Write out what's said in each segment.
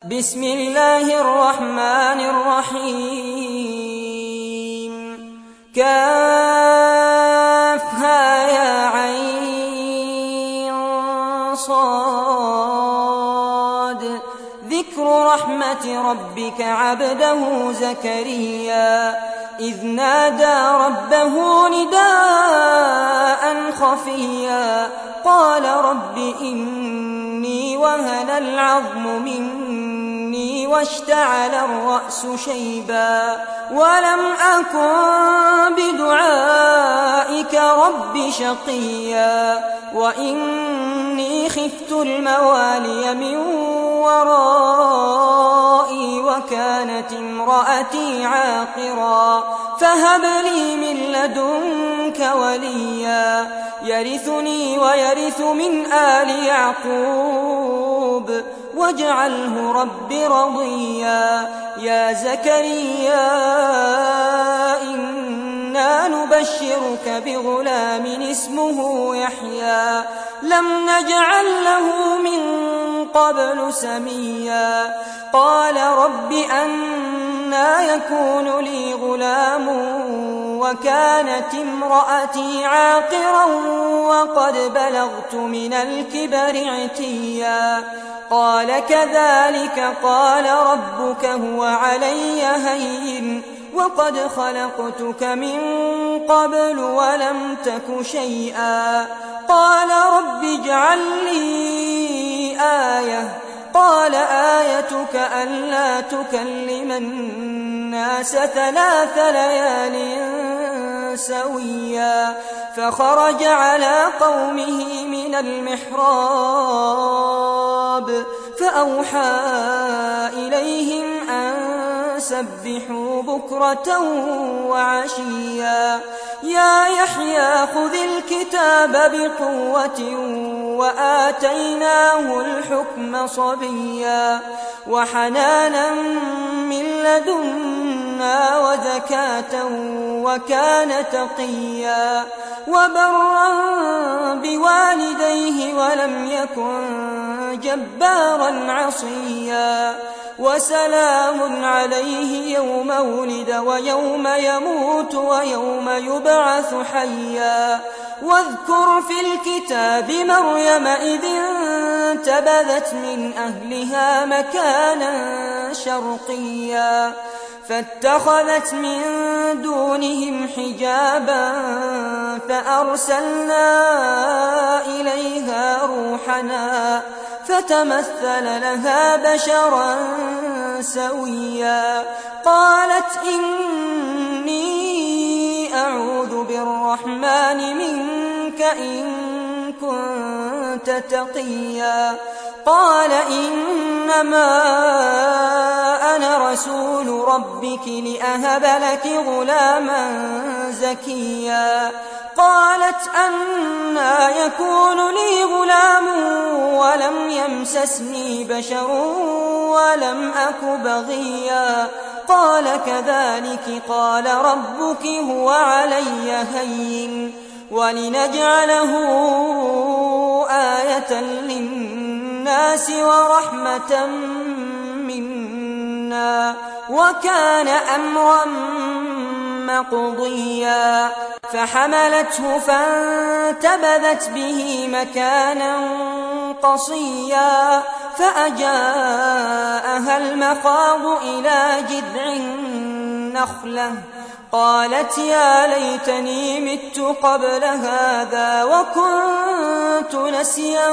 بسم الله الرحمن الرحيم. كافها يا عين صاد. ذكر رحمة ربك عبده زكريا إذ نادى ربه نداء خفيا قال رب إني وهن العظم مني واشتعل الرأس شيبا ولم أكن بدعائك رب شقيا وإني خفت الموالي من ورائي وكانت امرأتي عاقرا فهب لي من لدنك وليا يرثني ويرث من آل يعقوب واجعله رب رضيا. يا زكريا إنا نبشرك بغلام اسمه يحيى لم نجعل له من قبل سميا قال رب أنى يكون لي غلام وكانت امرأتي عاقرا وقد بلغت من الكبر عتيا قال كذلك قال ربك هو علي هين وقد خلقتك من قبل ولم تك شيئا قال رب اجعل لي آية قال آيتك ألا تكلم الناس 3 ليال سويا فخرج على قومه من المحراب فأوحى إليهم أن سبحوا بكرة وعشيا يا يحيى خذ الكتاب بقوة وآتيناه الحكم صبيا وحنانا من لدنا وزكاة وكان تقيا وبرا بوالديه ولم يكن جبارا عصيا وسلام عليه يوم ولد ويوم يموت ويوم يبعث حيا واذكر في الكتاب مريم إذ انتبذت من أهلها مكانا شرقيا فاتخذت من دونهم حجابا فأرسلنا إليها روحنا فتمثل لها بشرا سويا قالت إني أعوذ بالرحمن منك إن كنت تقيا قال إنما أنا رسول ربك لأهب لك غلاما زكيا قالت أنى يكون لي غلام ولم يمسسني بشر ولم أك بغيا قال كذلك قال ربك هو علي هين ولنجعله آية للناس ورحمة منا وكان أمرا مقضيا فحملته فانتبذت به مكانا قصيا فأجاءها المخاض إلى جذع النخلة قالت يا ليتني مت قبل هذا وكنت نسيا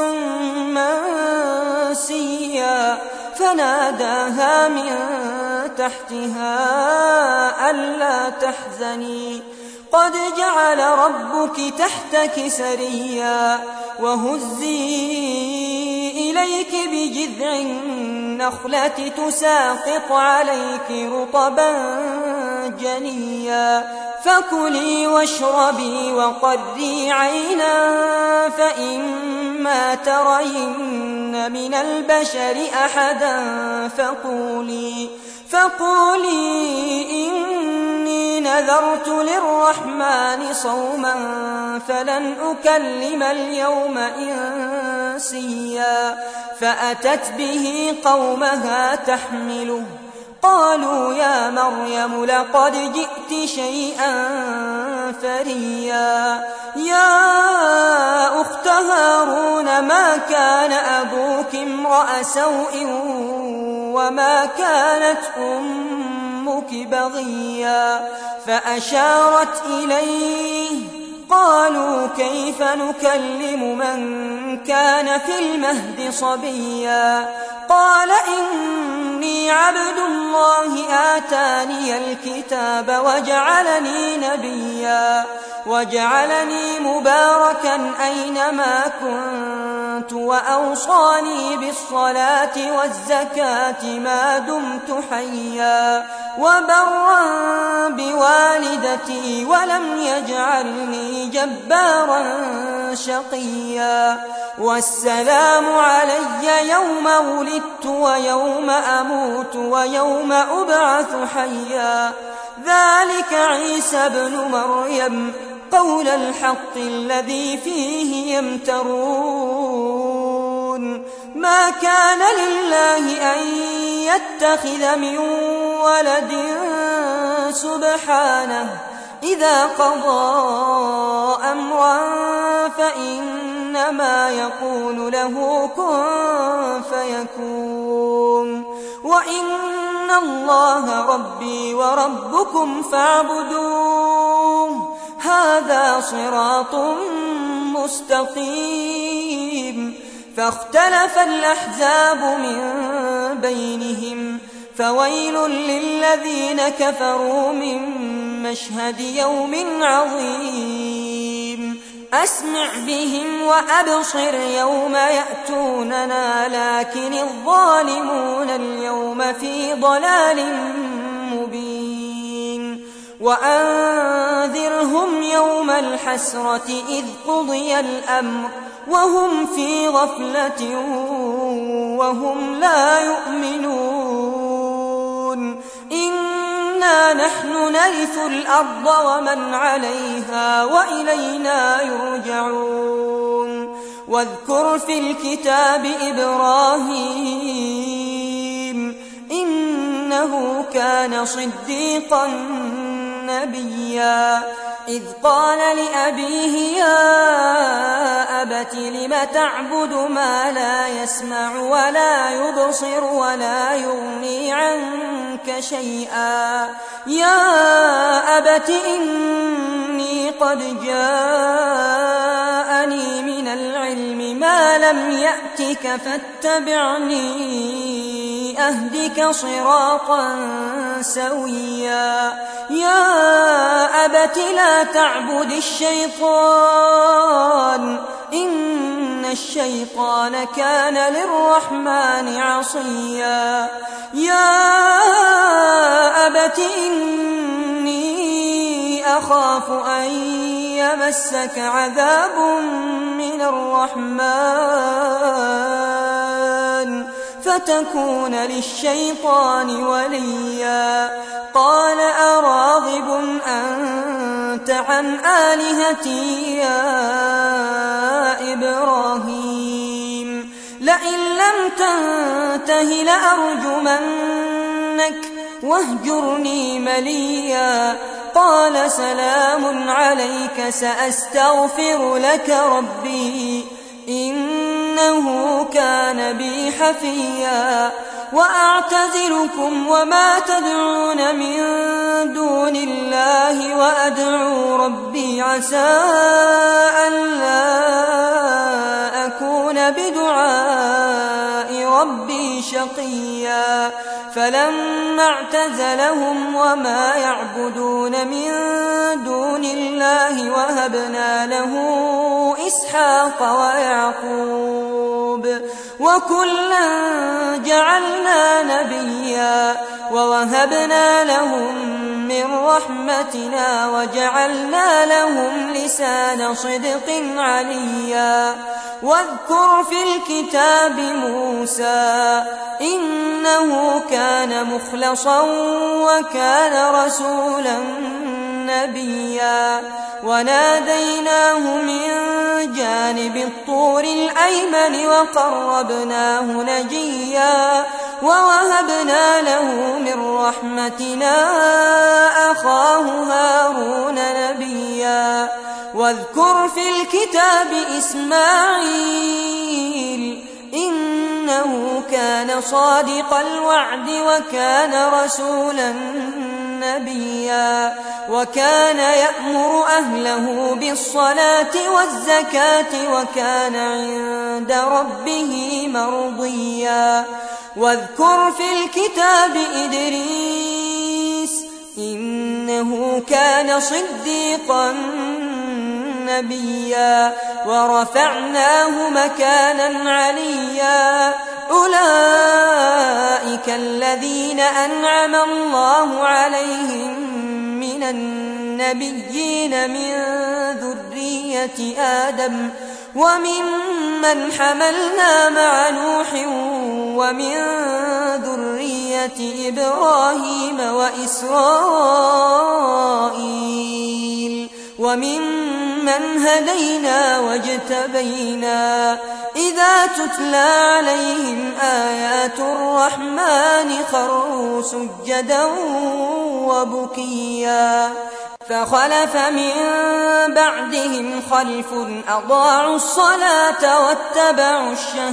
منسيا فناداها من تحتها ألا تحزني قد جعل ربك تحتك سريا وهزي إليك بجذع النخلة تساقط عليك رطبا جنيا فكلي واشربي وقري عينا فإما ترين من البشر أحدا فقولي إني نذرت للرحمن صوما فلن أكلم اليوم إنسيا فأتت به قومها تحمله قالوا يا مريم لقد جئت شيئا فريا يا أخت هارون ما كان أبوك امرأ سوء وما كانت أمك بغيا فأشارت إليه قالوا كيف نكلم من كان في المهد صبيا قال إني عبد الله آتاني الكتاب وجعلني نبيا وجعلني مباركا أينما كنت وأوصاني بالصلاة والزكاة ما دمت حيا وبرا بوالدتي ولم يجعلني جبارا شقيا والسلام علي يوم ولدت ويوم أموت ويوم أبعث حيا ذلك عيسى بن مريم قول الحق الذي فيه يمترون ما كان لله أن يتخذ من ولد سبحانه إذا قضى أمرا فإنما يقول له كن فيكون وإن الله ربي وربكم فاعبدوه هذا صراط مستقيم فاختلف الأحزاب من بينهم فويل للذين كفروا من مشهد يوم عظيم أسمع بهم وأبصر يوم يأتوننا لكن الظالمون اليوم في ضلال مبين وأنذرهم يوم الحسرة إذ قضي الأمر وهم في غفلة وهم لا يؤمنون إنا نحن نرث الأرض ومن عليها وإلينا يرجعون واذكر في الكتاب إبراهيم إنه كان صديقا نبيا إذ قال لأبيه يا أبت لم تعبد ما لا يسمع ولا يبصر ولا يغني عنك شيئا يا أبت إني قد جاءني من العلم ما لم يأتك فاتبعني أهدك صراطا سويا يا أبت لا تعبد الشيطان إن الشيطان كان للرحمن عصيا يا أبت إني أخاف أن يمسك عذاب من الرحمن فتكون للشيطان وليا قال أراغب أنت عن آلهتي يا إبراهيم لئن لم تنته لأرجمنك واهجرني مليا قال سلام عليك سأستغفر لك ربي إنه كان بي حفيا وأعتزلكم وما تدعون من دون الله وأدعو ربي عسى ألا أكون بدعاء ربي شقيا فلما اعتزلهم وما يعبدون من دون الله وهبنا له إسحاق ويعقوب وكلا جعلنا نبيا ووهبنا لهم من رحمتنا وجعلنا لهم لسان صدق عليا واذكر في الكتاب موسى إنه كان مخلصا وكان رسولا نبيا وناديناه من جانب الطور الأيمن وقربناه نجيا ووهبنا له من رحمتنا أخاه هارون نبيا واذكر في الكتاب إسماعيل إنه كان صادق الوعد وكان رسولا نبيا وكان يأمر أهله بالصلاة والزكاة وكان عند ربه مرضيا واذكر في الكتاب إدريس إنه كان صديقا نبيا ورفعناه مكانا عليا أولئك الذين أنعم الله عليهم من النبيين من ذرية آدم وممن حملنا مع نوح ومن ذرية إبراهيم وإسرائيل وممن هدينا واجتبينا إذا تتلى عليهم آيات الرحمن خروا سجدا وبكيا فخلف من بعدهم خلف أضاعوا الصلاة واتبعوا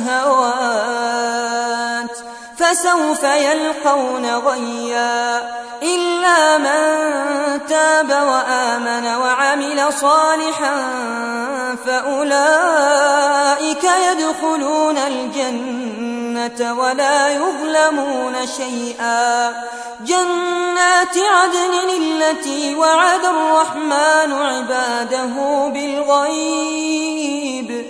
الشهوات فسوف يلقون غيا إلا من تاب وآمن وعمل صالحا فأولئك يدخلون الجنة ولا يظلمون شيئا جنات عدن التي وعد الرحمن عباده بالغيب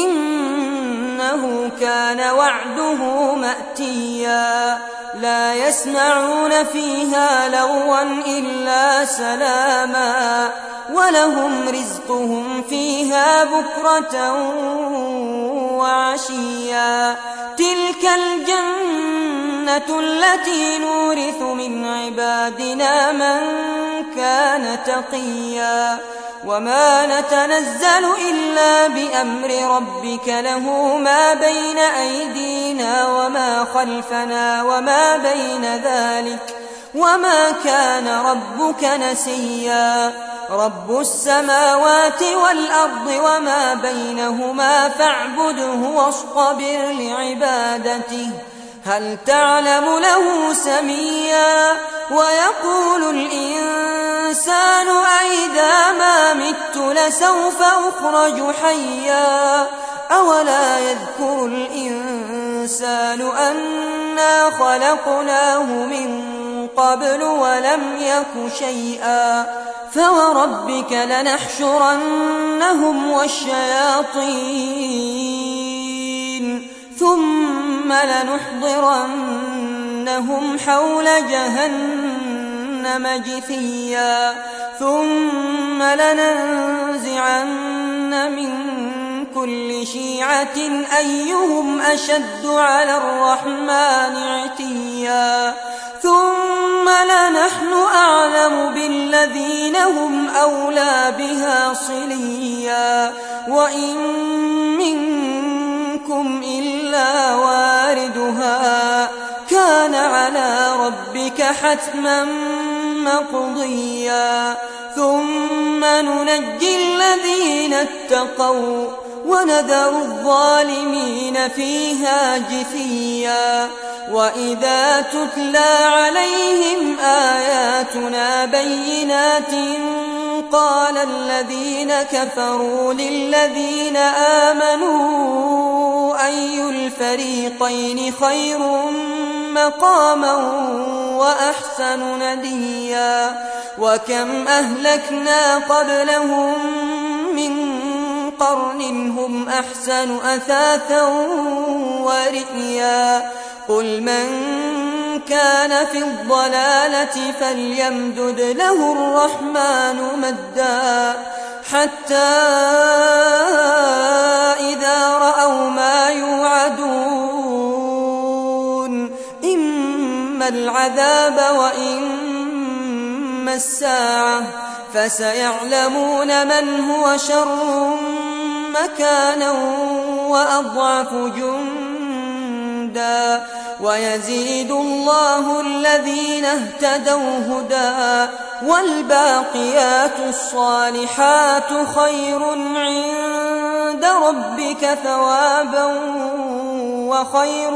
إنه كان وعده مأتيا لا يسمعون فيها لغوا إلا سلاما ولهم رزقهم فيها بكرة وعشيا تلك الجنة التي نورث من عبادنا من كان تقيا وما نتنزل إلا بأمر ربك له ما بين أيدينا وما خلفنا وما بين ذلك وما كان ربك نسيا رب السماوات والأرض وما بينهما فاعبده واصطبر لعبادته هل تعلم له سميا ويقول الإنسان أئذا ما مت لسوف أخرج حيا أولا يذكر الإنسان أنا خلقناه من قبل ولم يك شيئا فوربك لنحشرنهم والشياطين ثم لنحضرنهم حول جهنم جثيا ثم لننزعن من كل شيعة أيهم أشد على الرحمن عتيا ثم لنحن أعلم بالذين هم أولى بها صليا وإن منكم إلا واردها كان على ربك حتما مقضيا ثم ننجي الذين اتقوا ونذر الظالمين فيها جثيا وإذا تتلى عليهم آياتنا بينات قال الذين كفروا للذين آمنوا أي الفريقين خير مقاما وأحسن نديا وكم أهلكنا قبلهم من قرن هم أحسن أثاثا ورئيا قل من كان في الضلالة فليمدد له الرحمن مدا حتى إذا رأوا ما يوعدون إما العذاب وإما الساعة فسيعلمون من هو شر مكانا وأضعف جندا ويزيد الله الذين اهتدوا هدى والباقيات الصالحات خير عند ربك ثوابا وخير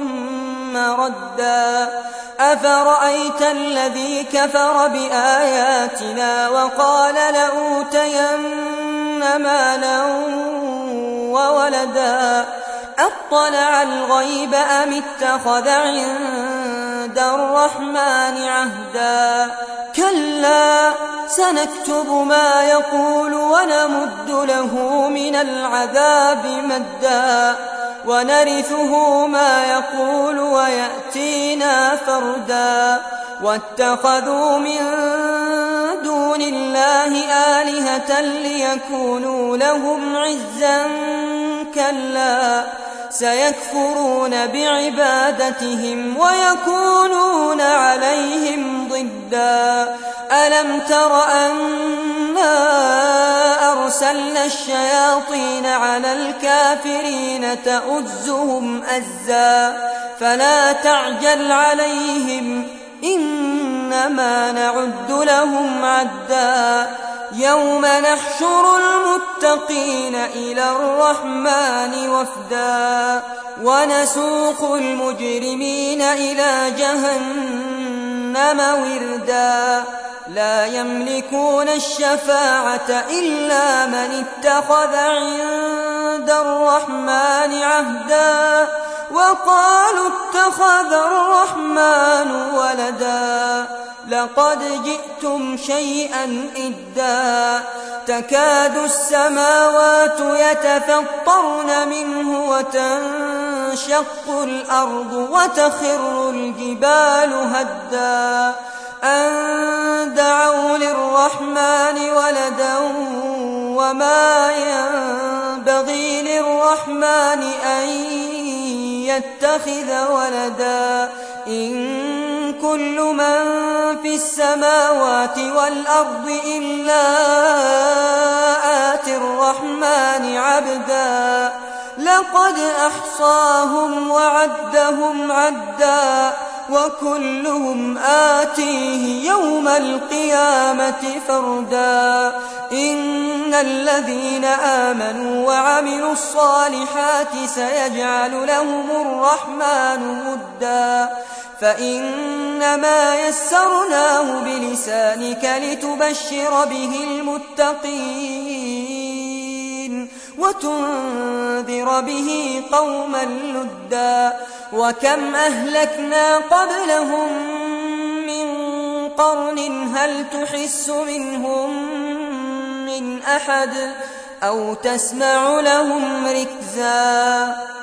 مردا أفرأيت الذي كفر بآياتنا وقال لأوتين مالا وولدا أطلع الغيب أم اتخذ عند الرحمن عهدا كلا سنكتب ما يقول ونمد له من العذاب مدا ونرثه ما يقول ويأتينا فردا واتخذوا من دون الله آلهة ليكونوا لهم عزا كلا سيكفرون بعبادتهم ويكونون عليهم ضدا ألم تر أنا أرسلنا الشياطين على الكافرين تؤزهم أزا فلا تعجل عليهم إنما نعد لهم عدا يوم نحشر المتقين إلى الرحمن وفدا ونسوق المجرمين إلى جهنم وردا لا يملكون الشفاعة إلا من اتخذ عند الرحمن عهدا وقالوا اتخذ الرحمن ولدا لقد جئتم شيئا إدا تكاد السماوات يتفطرن منه وتنشق الأرض وتخر الجبال هدا أن دعوا للرحمن ولدا وما ينبغي للرحمن أن يتخذ ولدا إن كل من في السماوات والأرض إلا آتي الرحمن عبدا لقد أحصاهم وعدهم عدا وكلهم آتيه يوم القيامة فردا إن الذين آمنوا وعملوا الصالحات سيجعل لهم الرحمن مدا فإنما يسرناه بلسانك لتبشر به المتقين وتنذر به قوما لدا وكم أهلكنا قبلهم من قرن هل تحس منهم من أحد أو تسمع لهم ركزا